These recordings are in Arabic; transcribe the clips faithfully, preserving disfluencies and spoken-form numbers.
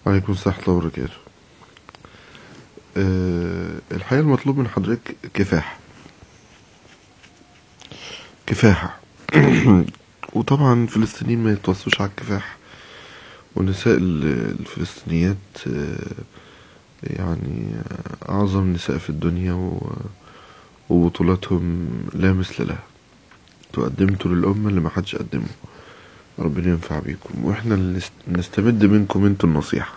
عليكم السلام ورحمة الله وبركاته. أه الحقيقة المطلوب من حضرتك كفاح كفاحة وطبعا الفلسطينيين ما يتوصوش على الكفاح، ونساء ال- الفلسطينيات أه يعني أعظم نساء في الدنيا، و- وبطولاتهم لا مثل لها. تقدمتوا للأمة اللي ما حدش قدمه. ربنا ينفع بيكم، واحنا اللي نست- نستمد منكم انتوا النصيحة.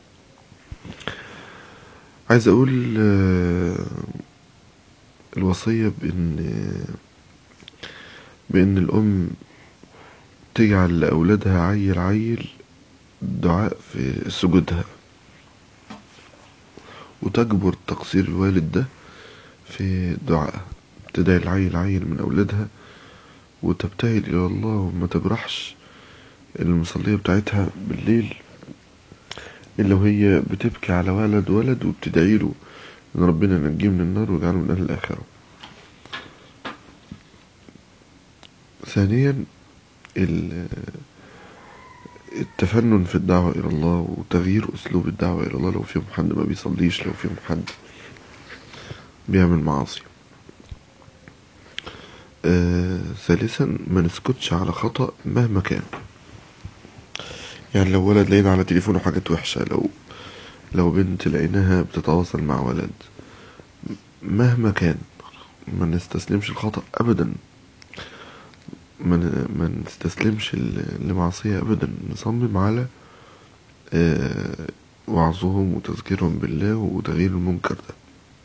عايز اقول أه الوصية بان بان الام تجعل لأولادها عيل عيل دعاء في سجودها، وتجبر تقصير الوالد ده في دعائها. تدعي العيل عيل من أولادها وتبتهل إلى الله، وما تبرحش المصلية بتاعتها بالليل إلا وهي بتبكي على ولد ولد وبتدعي له إن ربنا ينجيه من النار ويجعله من أهل الآخرة. ثانيا، ال- التفنن في الدعوة إلى الله وتغيير أسلوب الدعوة إلى الله. لو فيهم حد ما بيصليش، لو فيهم حد بيعمل معاصي. آه ثالثا، ما نسكتش على خطأ مهما كان. يعني لو ولد لقينا على تليفونه حاجات وحشة، لو لو بنت لقيناها بتتواصل مع ولد، مهما كان ما نستسلمش الخطأ أبدا. ما ن- ما نستسلمش ل- لمعصية أبدا. نصمم على آه وعظهم وتذكيرهم بالله وتغيير المنكر ده.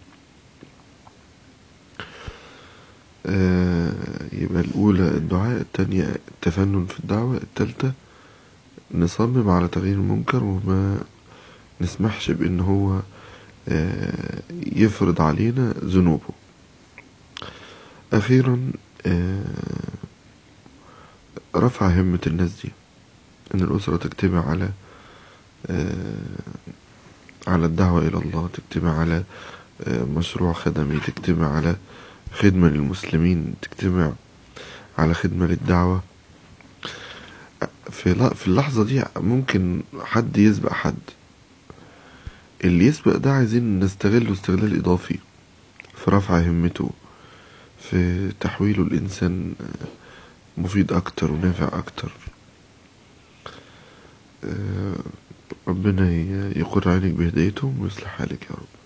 آه يبقى الأولى الدعاء، التانية التفنن في الدعوة، التالتة نصمم على تغيير المنكر وما نسمحش بأن هو آه، يفرض علينا ذنوبه. أخيرا، آه، رفع همة الناس دي، أن الأسرة تجتمع على آه، على الدعوة إلى الله، تجتمع على آه، مشروع خدمي، تجتمع على خدمة للمسلمين، تجتمع على خدمة للدعوة. في لا- في اللحظة دي ممكن حد يسبق حد. اللي يسبق ده عايزين نستغله استغلال إضافي في رفع همته، في تحويله الإنسان مفيد أكتر ونافع أكتر. آه، ربنا ي- يقر عينك بهدايتهم ويصلح حالك يا رب.